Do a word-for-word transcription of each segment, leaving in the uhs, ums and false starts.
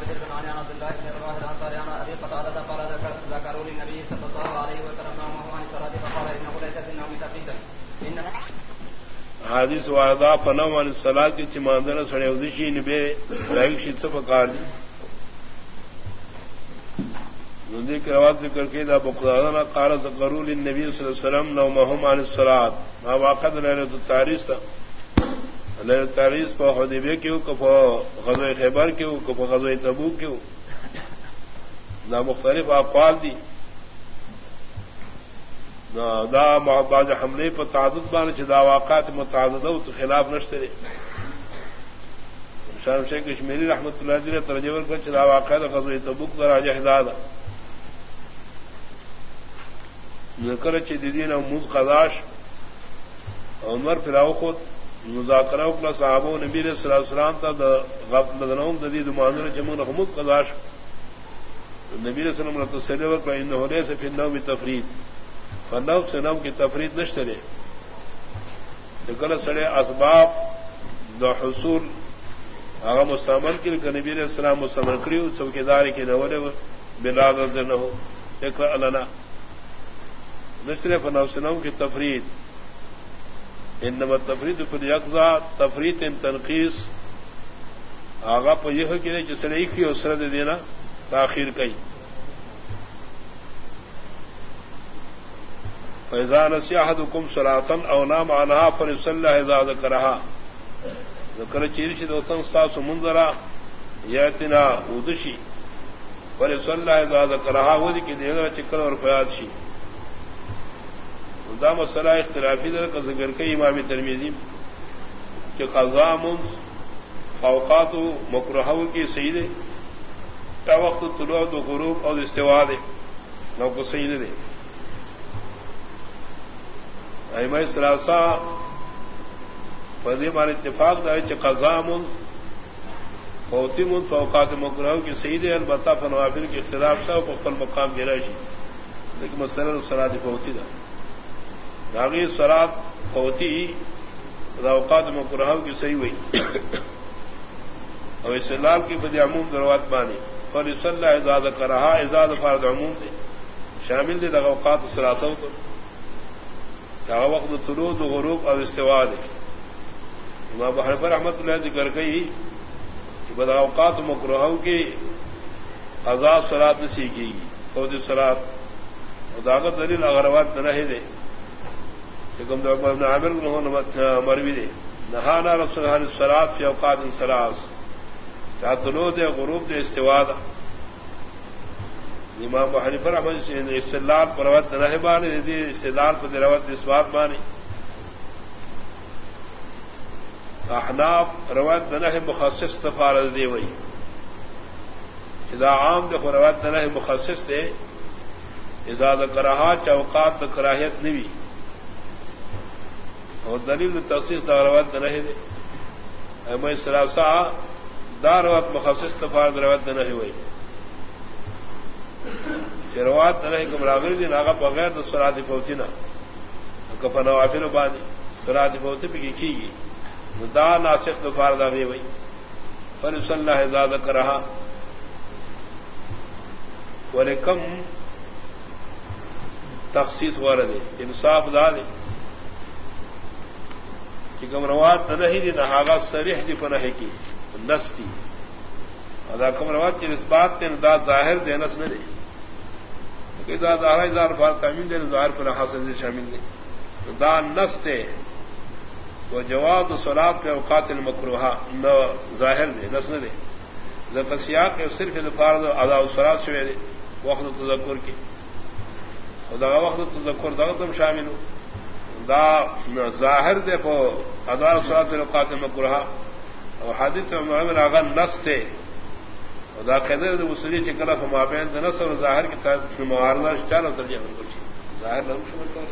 جابر بن عبد الله بن رواح الانصاري عن ابي قتاده قال ذكروا للنبي صلى الله عليه وسلم نومه عن الصلاه فقال انه ليس في النوم تقييدا ان حدیث وعدہ فنوم عن الصلاه کی چماندر سڑے ودشی نبی رائق شت فقار دی ندی کی روایت ذکر کی دا بقدادنا قال ذکروا للنبي صلی اللہ علیہ وسلم نومهم عن الصلاه ما واقع لیلۃ التعریس تھا لیلۃ التعریس په حدیبیہ کیو کو غزوہ خیبر کیو کو غزوہ تبوک کیو دا مختلف اقوال دی دا بعض حملے پر تعدد بان چدا واقعات متعدد او خلاف نشتے شام شیخ کشمیری رحمۃ اللہ علیہ ترجمہ کر چدا واقعات غزوہ تبوک در راجہ ہدایت ذکر چ دیدین او موز قضاش عمر فراو خود مذاکرہ وکلا صحابہ نبی صلی اللہ علیہ وسلم تا غفل دنوم ددید مانور جمون حمود قضاش نبی صلی اللہ علیہ وسلم تسلی وکلا انه ليس في النوم تفرید فنوم سے نوم کی تفرید نشترے لیکن سڑے اسباب دو حصول آغا مستعمل کی لیکن نبی علیہ السلام مستعمل کریو چوکیداری کی نولے بلاد رضی نہو اقرأ لنا نشترے فنوم سے نوم کی تفرید انما تفرید فی الیقظہ تفرید ان تنقیص آغا پا یہ کی لئے جسے ایک ہی اسرد دینا تاخیر کئی فَإِذَا نَسِيَ أَحَدُكُمْ صَلَاةً أَوْ نَامَ عَنْهَا فَلْيُصَلِّ إِذَا ذَكَرَهَا ذکر چیرشی دوتن ستاسو منظرہ یاتنا ودشی فَلْيُصَلِّ إِذَا ذَكَرَهَا ودی کی دیگر چکر اور فیاد شی دا مسئلہ اختلافی در کا ذکر کئی امام ترمذی کہ قضاء منذ فوقات مکروہ کی سید تا وقت طلوع و غروب اور استواء دے نو کو سید دے ائمہ ثلاثہ فضی مار اتفاق دا کہ قضاء منذ فوتی منذ فوقات مکروہ کی سید البتہ فنوافل کے اختلاف سے اور خپل مقام گرا شی لیکن مسئلہ صلاۃ فوتی دا داغی سرات فوتی اوقات مکروہ کی صحیح ہوئی اور استدلال کی بدی عموم دروات بانی فليصلى اذا ذكرها اذا فرض عموم دے شامل دے اوقات ثلاثہ تو کیا وقت طلوع و غروب اور استواء دے امام حنیفہ رحمۃ اللہ ذکر گئی کہ بد اوقات مکروہ کی قضاء صلاۃ نسی کی فوتی صلاۃ اور داغت دلیل اغروات نہ دے لیکن ابن عامر نے مروی دے نہانا رسول اللہ الصلاۃ فی اوقات ثلاث کیا طلوع دے غروب دے استواء دا امام حنیفہ رحمۃ اللہ استدلال پر روایت نہ بانی دی استدلال پر روایت اثبات بانی احناف روایت نہ مخصص تفارض دی وئی اذا عام دے روایت نہ مخصص دے اذا ذکرها چوقات کراہیت نوی اور دلیل تخصیص دا روایت نہ دے اما ثلاثہ دا روایت مخصص تفارض روایت نہ ہوئی کہ روایت نہ کم راغلی دی ناغا بغیر دا صلاۃ فوتی نہ کفا نوافل بانی صلاۃ فوتی پہ کی گی دا ناسخ تفارض آگئی ہوئی فليصلى اذا ذكرها ولکم تخصیص وارد انصاف دا دے کہ کم روات نہ ہی نہ ہاغا صریح دی پنہ کی نس کی ادا کم روات کی اس بات تے دا ظاہر دے نس نہ دے کہ دا ظاہر اظہار فار تعمیل دے ظاہر پر حاصل دے شامل دے دا نس تے وہ جواب صلاۃ کے اوقات المکروہہ نہ ظاہر دے نس نہ دے ذکر سیاق کے صرف فرض ادا الصلاۃ شوی دے وقت تذکر کی دا وقت تذکر دا تم شامل ہو دا ظاہر دے پو ادا صلاۃ الاوقات المکروہہ اور حدیث میں اگر نص تے دا قدر دے وصلی چکلا فما بین نص اور ظاہر کی طرف معارضہ چالو ترجمہ کرچی ظاہر نہ شامل کر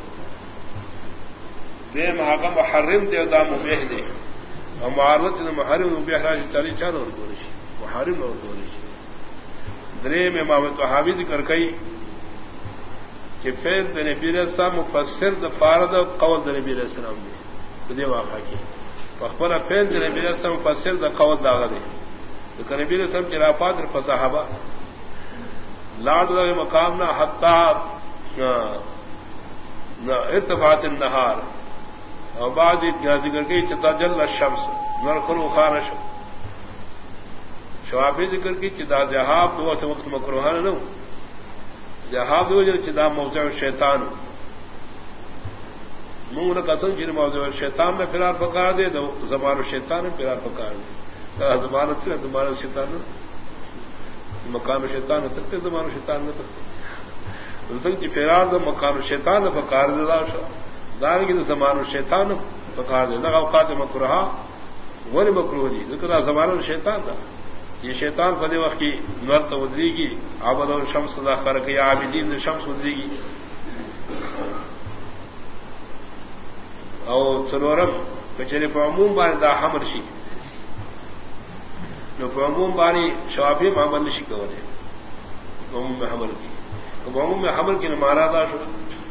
دے محکم محرم دے دا مبیح دے اور معارضت دے محرم مبیح راج چالی چالو اور گورشی محرم اور گورشی درے میں امام طحاوی ذکر کئی کہ فعل دے نبی علیہ السلام مفسر دے فارد قول دے نبی علیہ السلام دے دے واقعہ کی فخبر فعل دے نبی علیہ السلام مفسر دے قول داغا دے لیکن نبی رسم چرافات فصاحبہ لاڈ مقام نہ حتا ارتفاعت النہار اور بعد ذکر کی چتا جل الشمس نرخل خارش شوابی ذکر کی چدا جہاب دو وقت مکروہان نو جہاب دو جل چدا موضع شیطان منہ نہ قسم جن موضوع شیطان میں فرار پکار دے دو زمان شیطان میں فرار پکار دے زمان سے زمان شیطان مکان شیطان تک زمان شیطان نہ تک جی فرار دو مکان شیطان نے پکار دے دار کی زمان شیطان پکار دے لگا اوقات مکروہ وہ نہیں مکروہ دی ذکر زمان شیطان تھا یہ شیطان فدی وقت کی نرت ودری کی عابد اور شمس دا خرق یا عابدین شمس ودری کی او سرورم کچری عموم بانی دا حمل شی نو عموم بانی شوافی محمد نشی کولے عموم میں حمل کی تو عموم میں حمل کی نمارا دا شو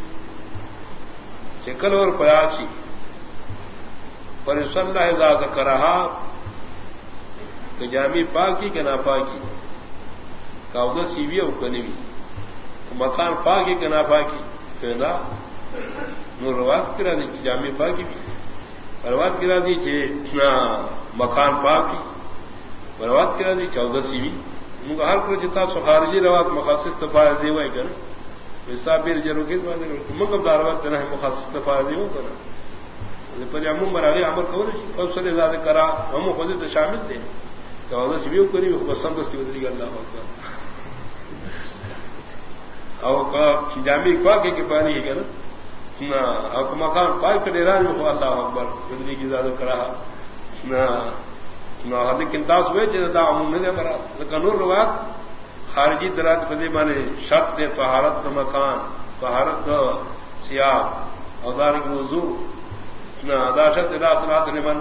چکل اور پیاس شی پر صلی اللہ اذا ذکرہا کہ جامی پاکی کہ نا پاکی کاؤدہ سیوی او کنوی مکان پاکی کہ نا پاکی تو نور روات کرا دی جامع پاکی بھی روات کرا دی کہ مکان پاکی روات کرا دی چودہ سی بھی ان کا ہر پر جتا سو خارجی روات مخصص تفاہ دے ہوئے کر ویسا پیر جروگی منگم داروات کرنا ہے مخصص تفاہ دے ہو کرنا پر عموم براغی عمل کور فوصل ازاد کرا ہم خود تو شامل تھے چودہ سی بھی کری بسم دستی ادری گا اللہ اور جامع پاکی کے پانی ہے کہ نا مکان پائپ کے ڈیرا میں اللہ اکبر بدلی کی زیادہ کرا لیکن داس ہوئے جدا عموم نے مرا قانون روات خارجی درات بدی مانے شرط دے طہارت مکان طہارت سیاہ اوزار کی وضو نہ داشت ادا صلاۃ لمن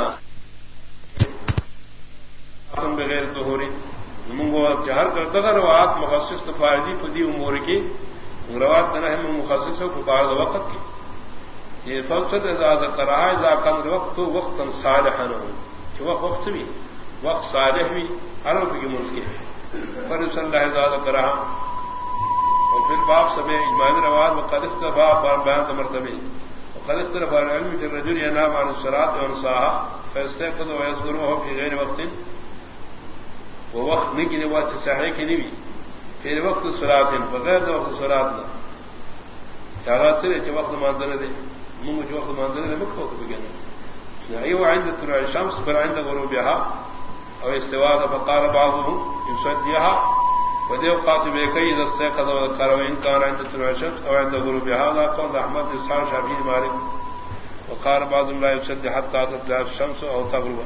نہ بغیر طہوری منگو جہر کرتا روات مخصص فائدی فدی امور کی روات نہ ہے مخصص کو بعد وقت کی یہ فقط ازاد کرا اذا کان وقت وقتا صالحا کہ وہ وقت بھی وقت صالح بھی عرب کی منسکی پر صلی اللہ ازاد کرا اور پھر باپ سب اجماع روات مختلف دفعہ بیان مرتبہ مختلف طرف علم کہ الرجل ينام عن الصلاة وينساها فيستيقظ ويذكرها في غير وقت وہ وقت نہیں کی نواز سے صحیح کی نہیں پھر وقت سرات بغیر وقت سرات نہ چارات سے جو وقت ماندر دے منگ جو وقت ماندر دے مکھ وقت بگانا ایو عند طلوع الشمس پر عند غروبها او استواء فقال بعضهم يصديها وديو قاتب كي اذا استيقظ وذكر وان كان عند طلوع الشمس او عند غروبها لا قول احمد اسحاق شافعي مالك وقال بعضهم لا يصدي حتى تطلع الشمس او تغرب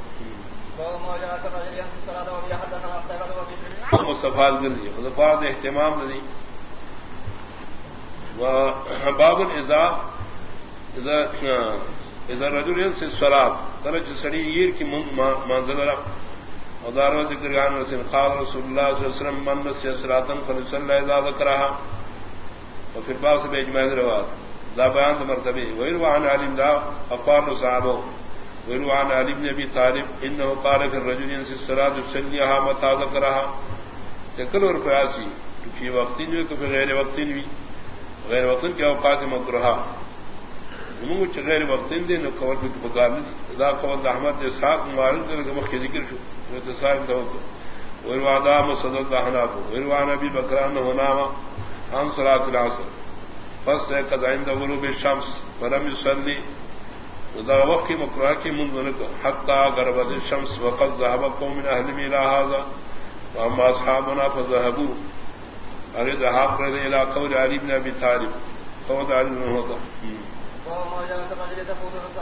مصطفیٰ گردی بعد اہتمام ندی باب اذا اذا اذا رجل ينسى الصلاة درج سڑی گیر کی منزل رکھ ودار ذکر عن رسول قال رسول الله صلی اللہ علیہ وسلم من نسي صلاة فليصلي اذا ذكرها وفي الباب سے اجماع روات لا بیان مرتبہ ويروى عن علي دا اقوال صحابہ ويروى عن علي بن ابي طالب انه قال في الرجل ينسي الصلاة يصليها متى ذكرها تکل اور پیاسی فی وقتین بھی کہ غیر وقتین بھی غیر وقتین کے اوقات مکروہ منگو چ غیر وقتین دے نو قول بھی پکار نہیں اذا قول احمد اسحاق مالک کے مخ ذکر شو تصاحب تو ويروى عن صدق احناف ويروى عن ابي بکر انه نام عن صلاة العصر فاستيقظ عند غروب الشمس فلم يصلي اذا وقت مکروہ کی منذ حتى غربت الشمس وقد ذهب قوم من اهل الى هذا واما اصحابنا فذهبوا اريد ذهاب الى قول علي بن ابي طالب قول علي بن هذا